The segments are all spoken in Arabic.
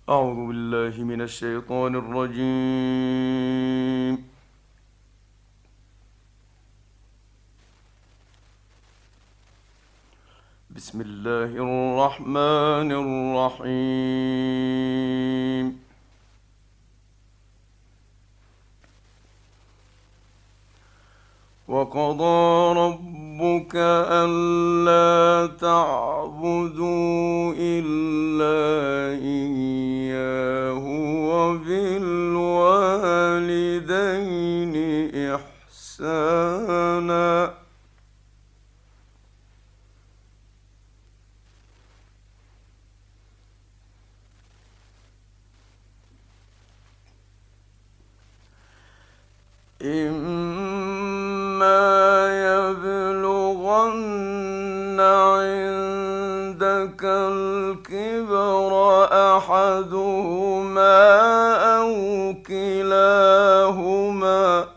أعوذ بالله من الشيطان الرجيم. بسم الله الرحمن الرحيم. وقضى ربك ألا تعبدوا إلا إياه وبالوالدين إحسانا. إما يبلغن عندك الكبر أحدهما أو كلاهما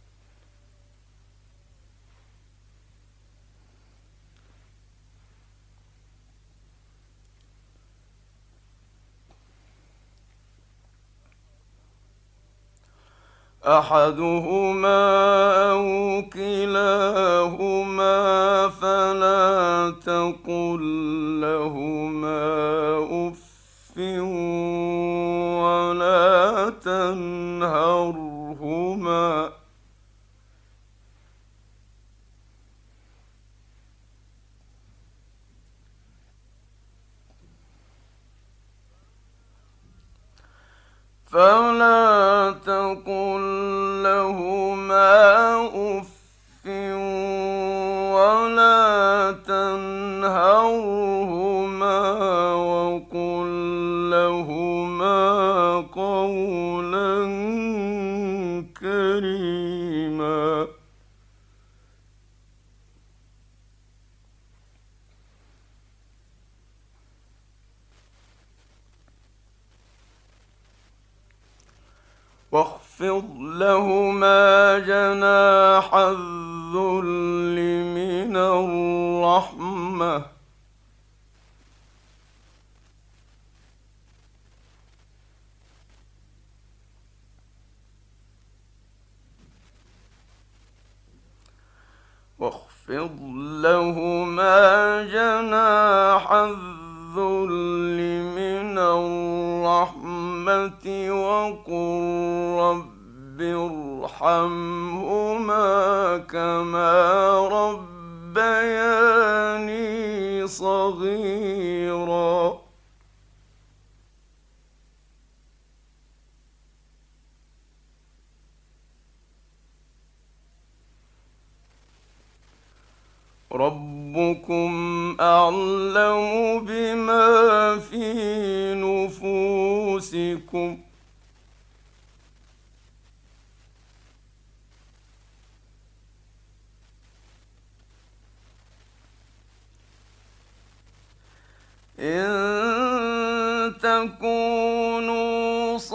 أو كلاهما فلا تقل لهما أف ولا تنهرهما أف ولا تنهرهما وقل لهما قولا كريما. واخفض لهما جناح الذل من الرحمة واخفض لهما جناح الذل من الرحمة وقل رب ارحمهما كما ربياني صغيرا. ربكم أعلم بما في نفوسكم إن تكونوا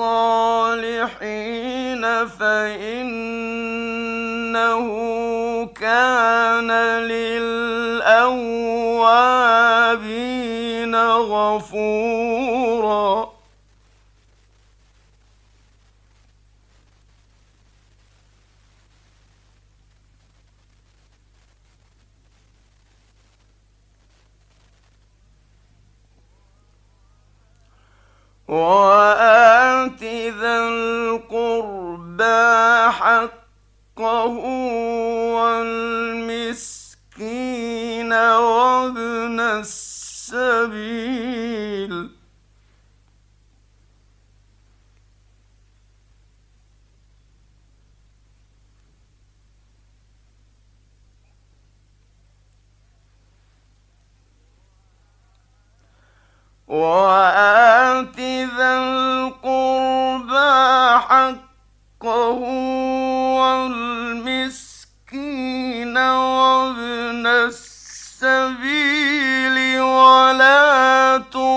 صالحين فإنه كان للأوابين غفورا. وآت ذا القربى حقه والمسكين وابن السبيل وآت ذا القربى حقه والمسكين وابن السبيل ولا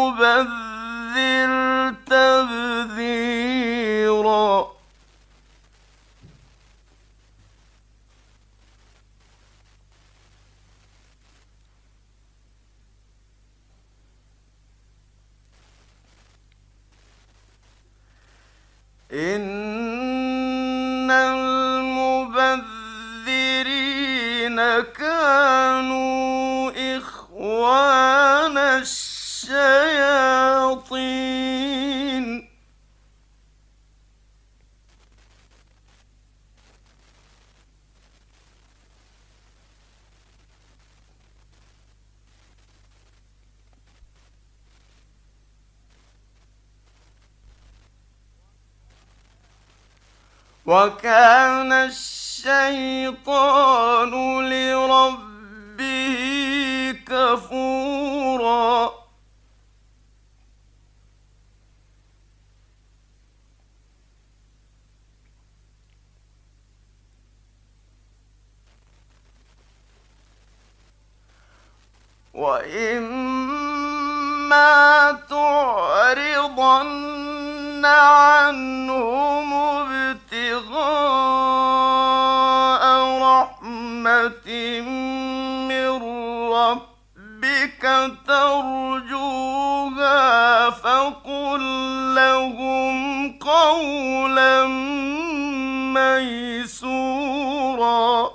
تبذر تبذيرا. إن المبذرين كانوا إخوان الشياطين وكان الشيطان لربه كفورا وإما تعرضن عنهم ابتغاء رحمة من ربك ترجوها فقل لهم قولا ميسورا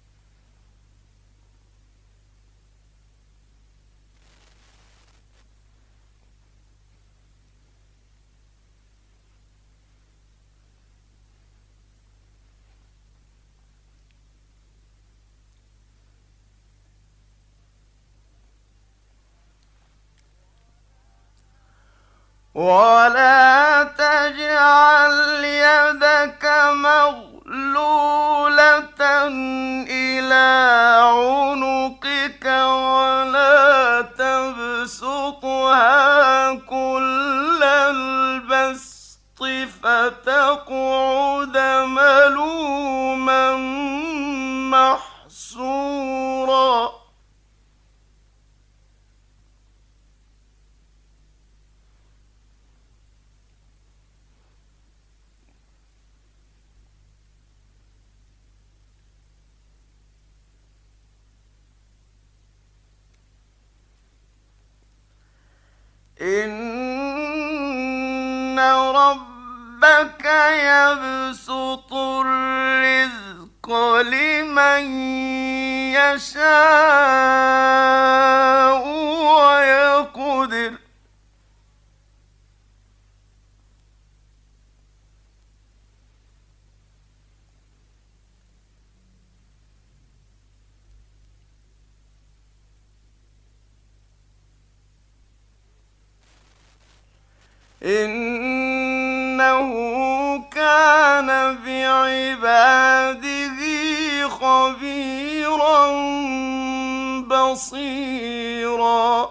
ولا تجعل يدك مغلولة إلى عنقك ولا تبسطها كل البسط فتقعد ملوما محسورا إن ربك يبسط الرزق لمن يشاء ويقدر إنه كان بعباده خبيرا بصيرا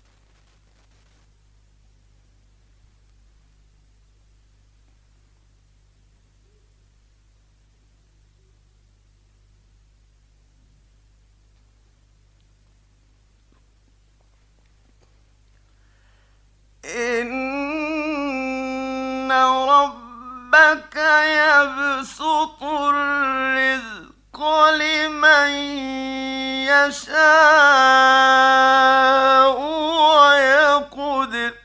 إن ربك يبسط الرزق لمن يشاء ويقدر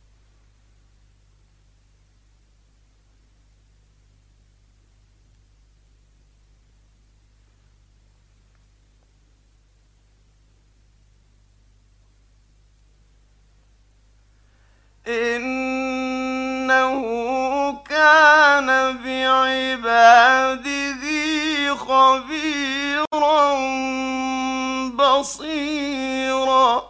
إنه كان بعباده خبيرا بصيرا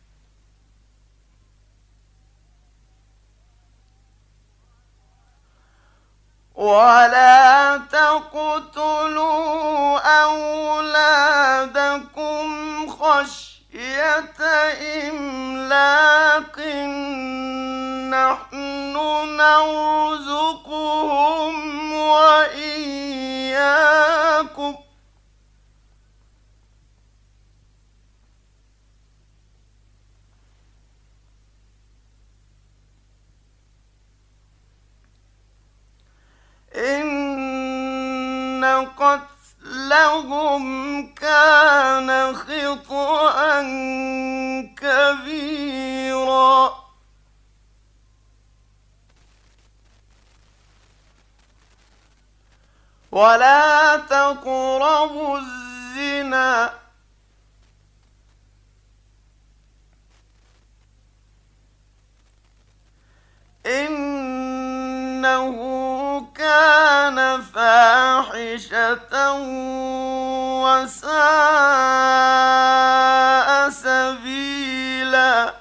ولا تقتلوا أولادكم خشية إملاق نحن نرزقهم وإياكم إن قتلهم كان خطأ كبيرا ولا تقربوا الزنا إنه كان فاحشة وساء سبيلا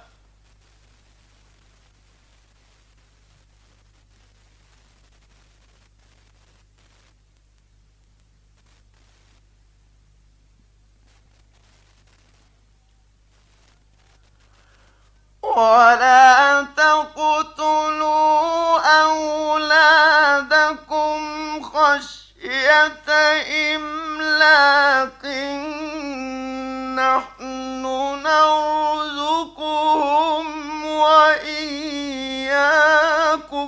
ولا تقتلوا أولادكم خشية إملاق نحن نرزقهم وإياكم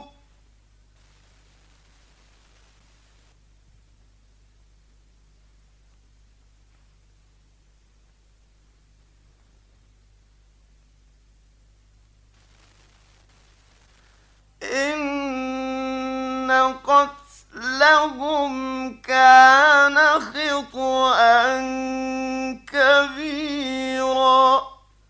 إن قتلهم كان خطأ كبيرا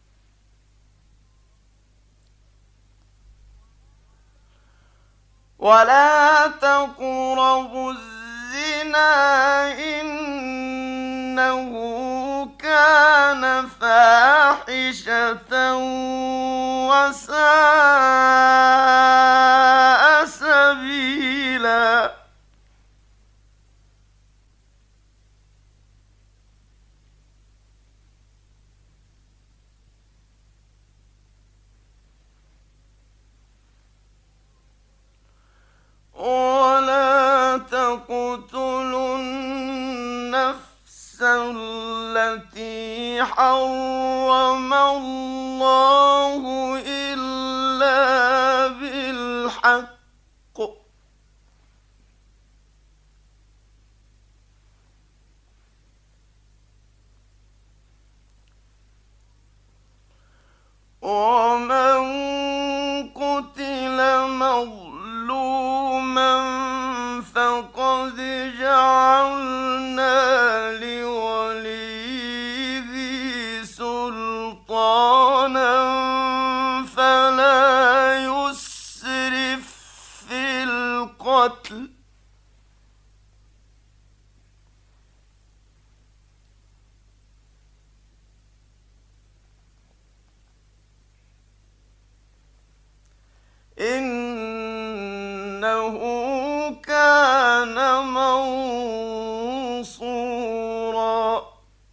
ولا تقربوا الزنا إنه كان فاحشة وساء سبيلا ولا تقتلوا النفس التي حرم الله إلا بالحق ومن قتل مظلوما فقد جعلنا لوليه سلطانا فلا يسرف في القتل إنه كان منصورا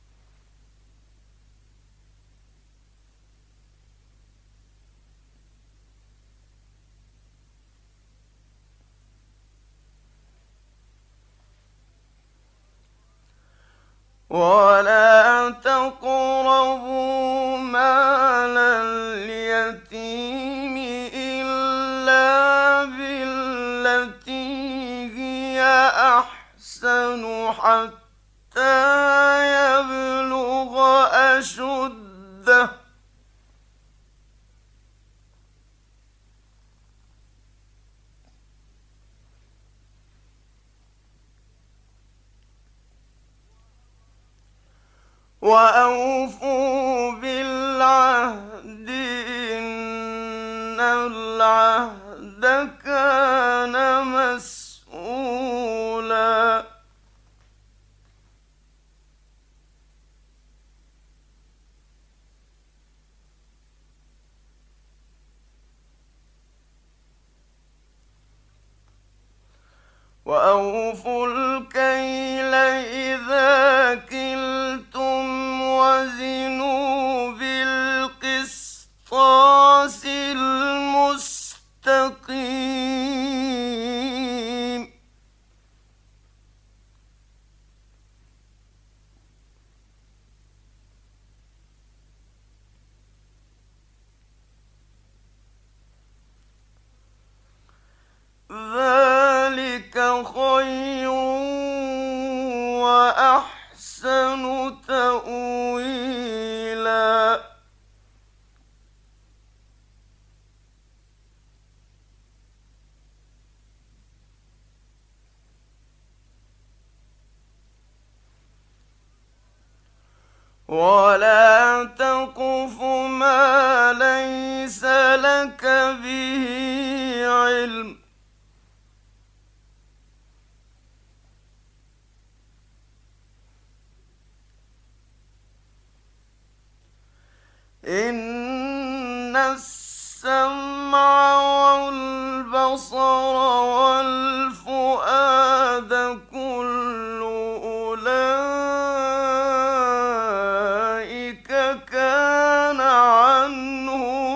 ولا تقربوا مال اليتيم إلا بالتي هي أحسن حتى يبلغ أشده وأوفوا بالعهد إن العهد كان مسؤولا وأوفوا الكيل إذا كلتم وزنوا بالقسطاس المستقيم ذلك خير وأحسن تأويلا ولا تقف ما ليس لك به علم إن السمع والبصر والفؤاد كل أولئك كان عنه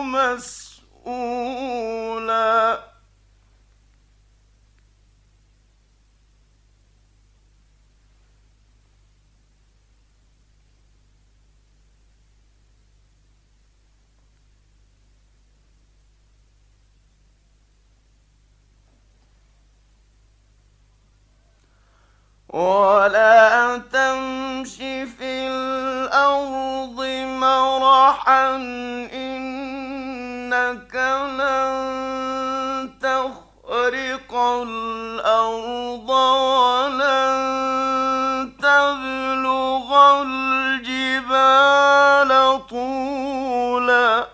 مسؤولا ولا تمش في الأرض مرحا إنك لن تخرق الأرض ولن تبلغ الجبال طولا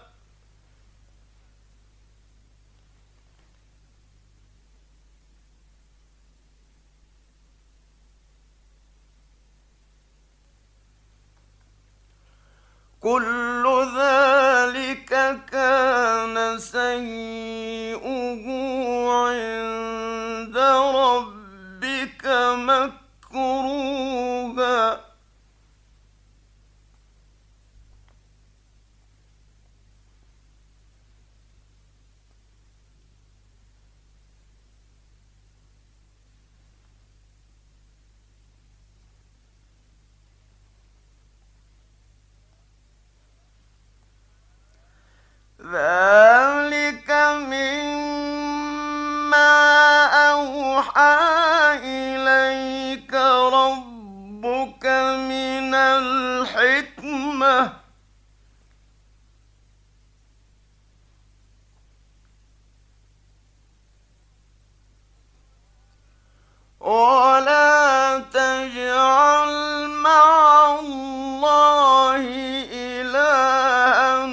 كل ذلك كان سيئه عند ربك مكروها ذلك مما أوحى إليك ربك من الحكمة ولا تجعل مع الله إلها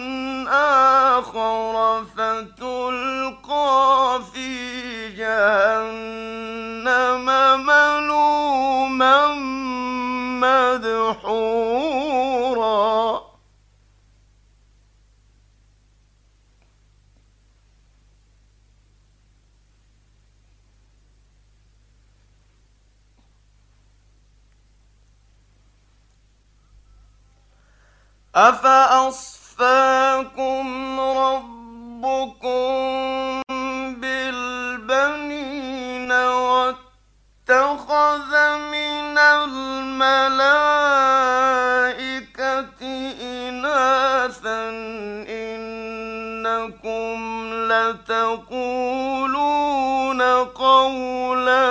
آخر فتلقى في جهنم ملوما مدحورا أفأصفاكم ربكم بالبنين واتخذ من الملائكة إناثا إنكم لتقولون قولا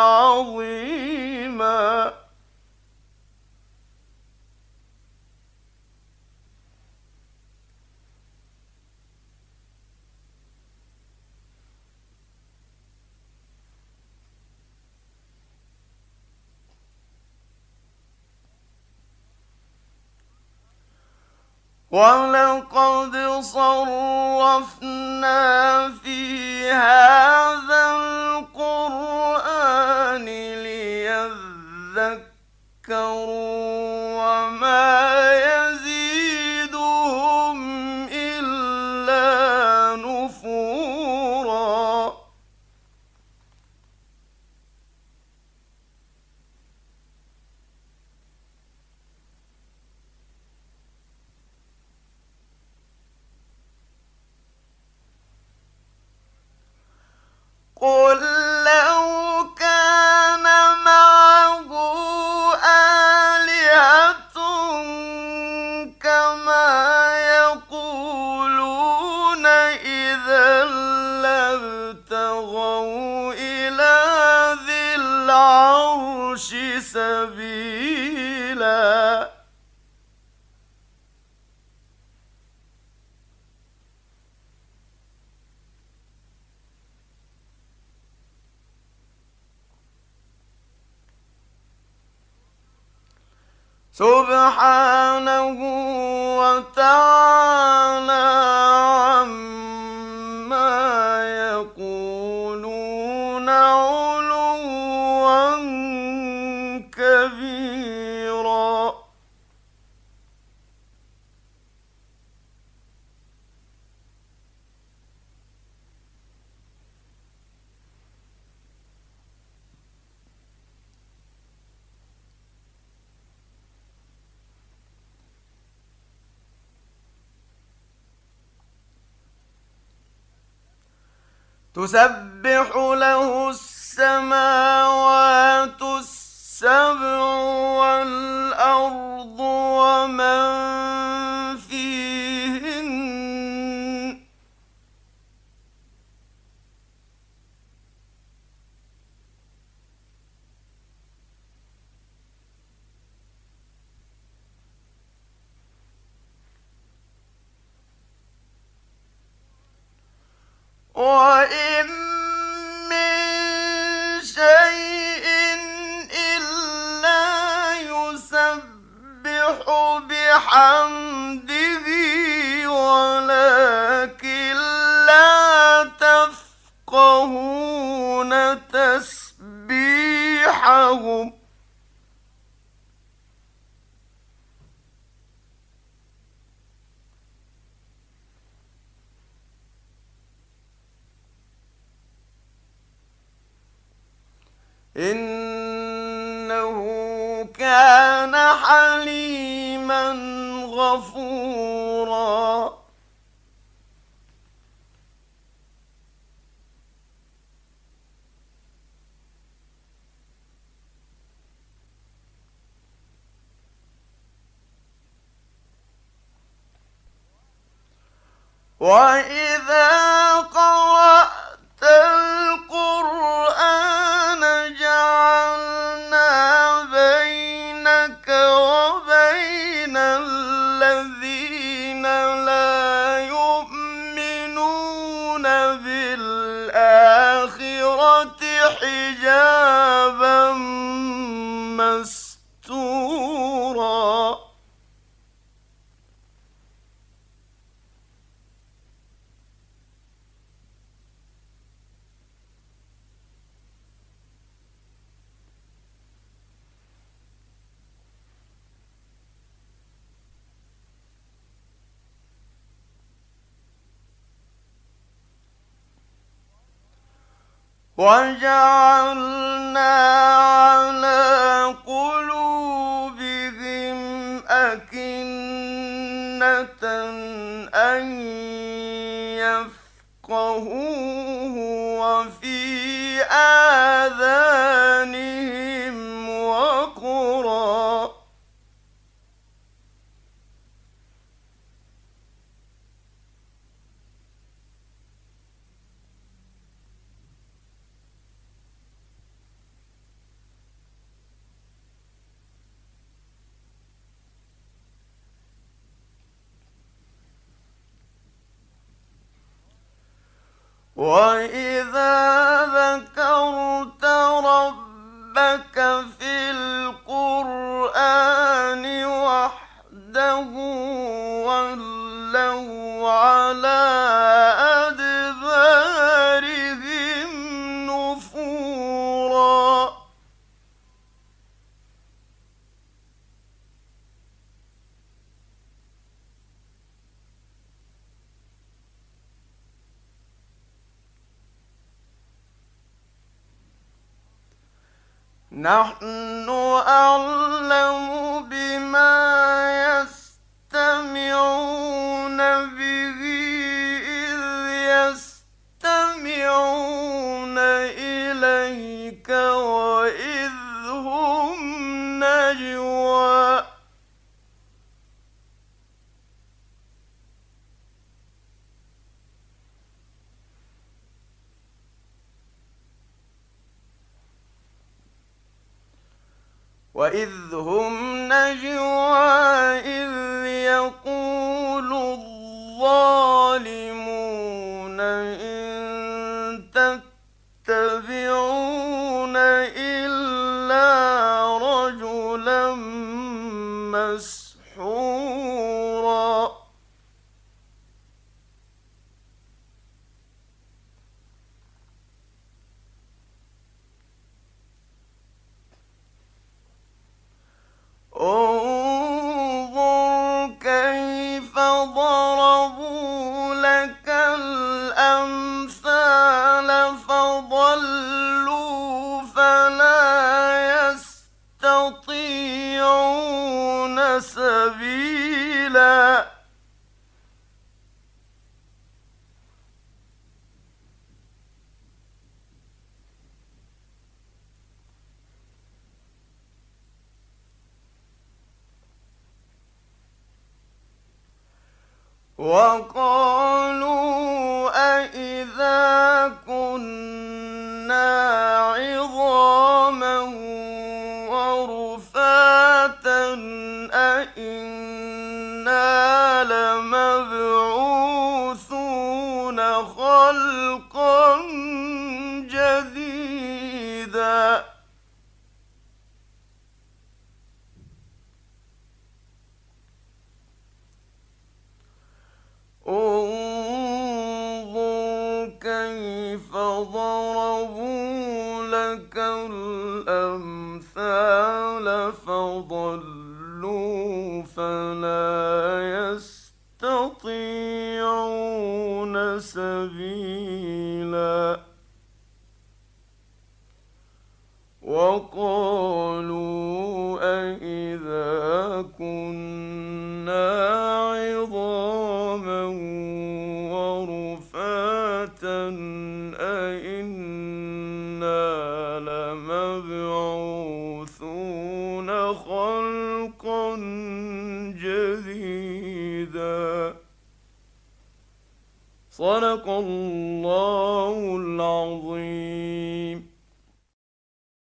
عظيما ولقد صرفنا في هذا القرآن ليذكروا وما يزيدهم إلا نفورا قل لو كان معه آلهة كما يقولون إذا لابتغوا إلى ذي العرش سبيلا سبحانه وتعالى عما يقولون علوا كبيرا. تسبح له السماوات السبع والأرض ومن فيهن وإن من شيء إلا يسبح بحمده ولكن لا تفقهون تسبيحهم. إنه كان حليما غفورا. وإذا قرأت القرآن جعلنا بينك وبين الذين لا يؤمنون بالآخرة حجابا مستورا. وجعلنا على قلوبهم أكنة أن يفقهوه وفي آذانهم وقرا. وإذا ذكرت ربك في القرآن وحده ولوا على أدبارهم نفورا. نحن أعلم بما يستمعون به إذ يستمعون إليك وإذ هم نجوى. وإذ هم نجوى إذ يقول الظالمون إن تتبعون إلا رجلا وقالوا أإذا كنا عظاما ورفاتا أإنا لمبعوثون خلقا جديدا انظر كيف ضربوا لك الأمثال فضلوا فلا يستطيعون سبيلا وقالوا أإذا كنا عظاما ورفاتا أإنا لمبعوثون خلقا جديدا صدق الله العظيم.